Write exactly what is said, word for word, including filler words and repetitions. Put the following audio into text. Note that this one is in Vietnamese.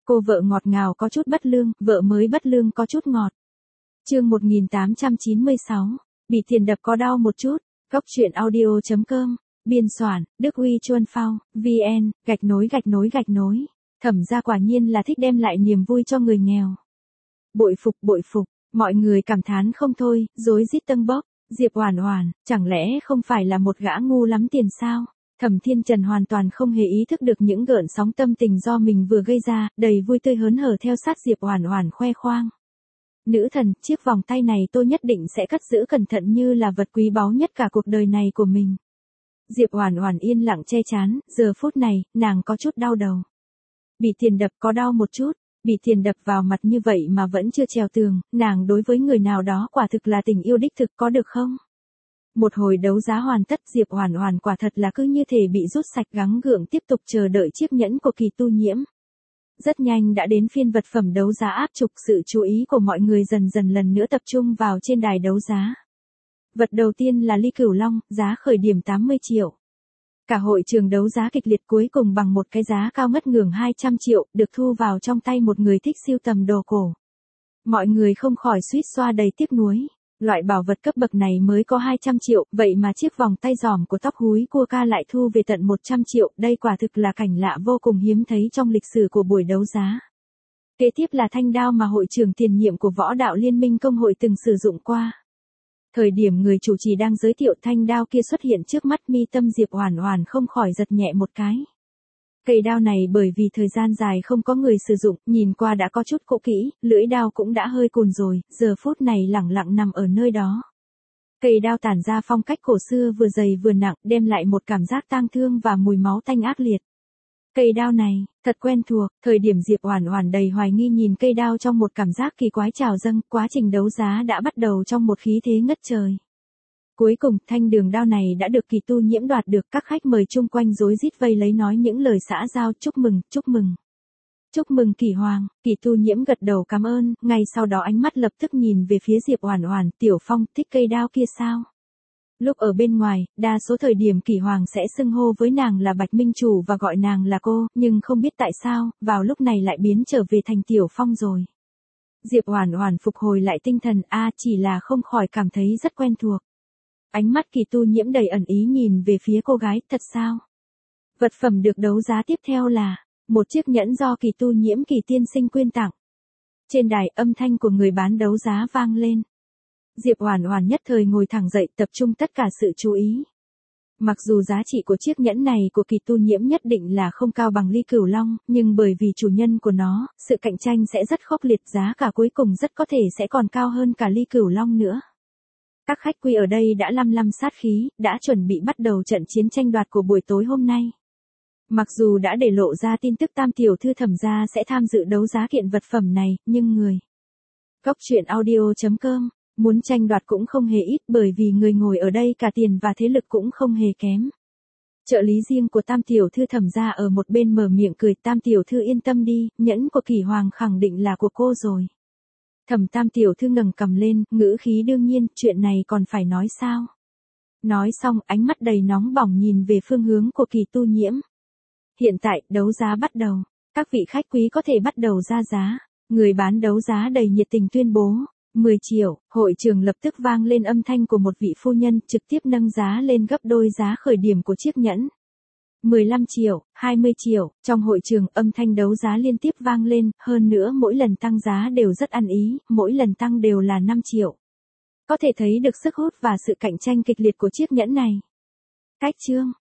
Cô vợ ngọt ngào có chút bất lương, vợ mới bất lương có chút ngọt. Chương một nghìn tám trăm chín mươi sáu, bị tiền đập có đau một chút. Góc truyện audio chấm com, biên soạn, Đức Huy Chuân Phao, vn, gạch nối gạch nối gạch nối. Thẩm gia quả nhiên là thích đem lại niềm vui cho người nghèo. Bội phục bội phục, mọi người cảm thán không thôi, rối rít tâng bốc. Diệp Oản Oản, chẳng lẽ không phải là một gã ngu lắm tiền sao? Thẩm Thiên Trần hoàn toàn không hề ý thức được những gợn sóng tâm tình do mình vừa gây ra, đầy vui tươi hớn hở theo sát Diệp Oản Oản khoe khoang. Nữ thần, chiếc vòng tay này tôi nhất định sẽ cất giữ cẩn thận như là vật quý báu nhất cả cuộc đời này của mình. Diệp Oản Oản yên lặng che trán, giờ phút này, nàng có chút đau đầu. Bị tiền đập có đau một chút, bị tiền đập vào mặt như vậy mà vẫn chưa trèo tường, nàng đối với người nào đó quả thực là tình yêu đích thực có được không? Một hồi đấu giá hoàn tất, Diệp Oản Oản quả thật là cứ như thể bị rút sạch gắng gượng tiếp tục chờ đợi chiếc nhẫn của Kỳ Tu Nhiễm. Rất nhanh đã đến phiên vật phẩm đấu giá áp trục, sự chú ý của mọi người dần dần lần nữa tập trung vào trên đài đấu giá. Vật đầu tiên là ly cửu long, giá khởi điểm tám mươi triệu. Cả hội trường đấu giá kịch liệt, cuối cùng bằng một cái giá cao ngất ngưởng hai trăm triệu, được thu vào trong tay một người thích sưu tầm đồ cổ. Mọi người không khỏi suýt xoa đầy tiếc nuối. Loại bảo vật cấp bậc này mới có hai trăm triệu, vậy mà chiếc vòng tay giòm của tóc húi cua ca lại thu về tận một trăm triệu, đây quả thực là cảnh lạ vô cùng hiếm thấy trong lịch sử của buổi đấu giá. Kế tiếp là thanh đao mà hội trưởng tiền nhiệm của Võ Đạo Liên minh Công hội từng sử dụng qua. Thời điểm người chủ trì đang giới thiệu thanh đao kia xuất hiện trước mắt, mi tâm Diệp Oản Oản không khỏi giật nhẹ một cái. Cây đao này bởi vì thời gian dài không có người sử dụng, nhìn qua đã có chút cũ kỹ, lưỡi đao cũng đã hơi cùn rồi, giờ phút này lẳng lặng nằm ở nơi đó. Cây đao tản ra phong cách cổ xưa, vừa dày vừa nặng, đem lại một cảm giác tang thương và mùi máu tanh ác liệt. Cây đao này, thật quen thuộc, thời điểm Diệp Oản Oản đầy hoài nghi nhìn cây đao trong một cảm giác kỳ quái trào dâng, quá trình đấu giá đã bắt đầu trong một khí thế ngất trời. Cuối cùng, thanh đường đao này đã được Kỳ Tu Nhiễm đoạt được, các khách mời chung quanh rối rít vây lấy nói những lời xã giao, chúc mừng, chúc mừng. Chúc mừng Kỳ Hoàng, Kỳ Tu Nhiễm gật đầu cảm ơn, ngay sau đó ánh mắt lập tức nhìn về phía Diệp Oản Oản, Tiểu Phong, thích cây đao kia sao? Lúc ở bên ngoài, đa số thời điểm Kỳ Hoàng sẽ xưng hô với nàng là Bạch Minh Chủ và gọi nàng là cô, nhưng không biết tại sao, vào lúc này lại biến trở về thành Tiểu Phong rồi. Diệp Oản Oản phục hồi lại tinh thần, a chỉ là không khỏi cảm thấy rất quen thuộc. Ánh mắt Kỳ Tu Nhiễm đầy ẩn ý nhìn về phía cô gái, thật sao? Vật phẩm được đấu giá tiếp theo là một chiếc nhẫn do Kỳ Tu Nhiễm Kỳ tiên sinh quyên tặng. Trên đài, âm thanh của người bán đấu giá vang lên. Diệp Oản Oản nhất thời ngồi thẳng dậy, tập trung tất cả sự chú ý. Mặc dù giá trị của chiếc nhẫn này của Kỳ Tu Nhiễm nhất định là không cao bằng ly cửu long, nhưng bởi vì chủ nhân của nó, sự cạnh tranh sẽ rất khốc liệt, giá cả cuối cùng rất có thể sẽ còn cao hơn cả ly cửu long nữa. Các khách quý ở đây đã lăm lăm sát khí, đã chuẩn bị bắt đầu trận chiến tranh đoạt của buổi tối hôm nay. Mặc dù đã để lộ ra tin tức Tam tiểu thư Thẩm gia sẽ tham dự đấu giá kiện vật phẩm này, nhưng người Góc truyện audio chấm com muốn tranh đoạt cũng không hề ít, bởi vì người ngồi ở đây cả tiền và thế lực cũng không hề kém. Trợ lý riêng của Tam tiểu thư Thẩm gia ở một bên mở miệng cười, Tam tiểu thư yên tâm đi, nhẫn của Kỳ Hoàng khẳng định là của cô rồi. Thẩm Tam tiểu thư ngẩng cằm lên, ngữ khí đương nhiên, chuyện này còn phải nói sao? Nói xong, ánh mắt đầy nóng bỏng nhìn về phương hướng của Kỳ Tu Nhiễm. Hiện tại, đấu giá bắt đầu. Các vị khách quý có thể bắt đầu ra giá. Người bán đấu giá đầy nhiệt tình tuyên bố. mười triệu, hội trường lập tức vang lên âm thanh của một vị phu nhân, trực tiếp nâng giá lên gấp đôi giá khởi điểm của chiếc nhẫn. mười lăm triệu, hai mươi triệu, trong hội trường âm thanh đấu giá liên tiếp vang lên, hơn nữa mỗi lần tăng giá đều rất ăn ý, mỗi lần tăng đều là năm triệu. Có thể thấy được sức hút và sự cạnh tranh kịch liệt của chiếc nhẫn này. Cách chương,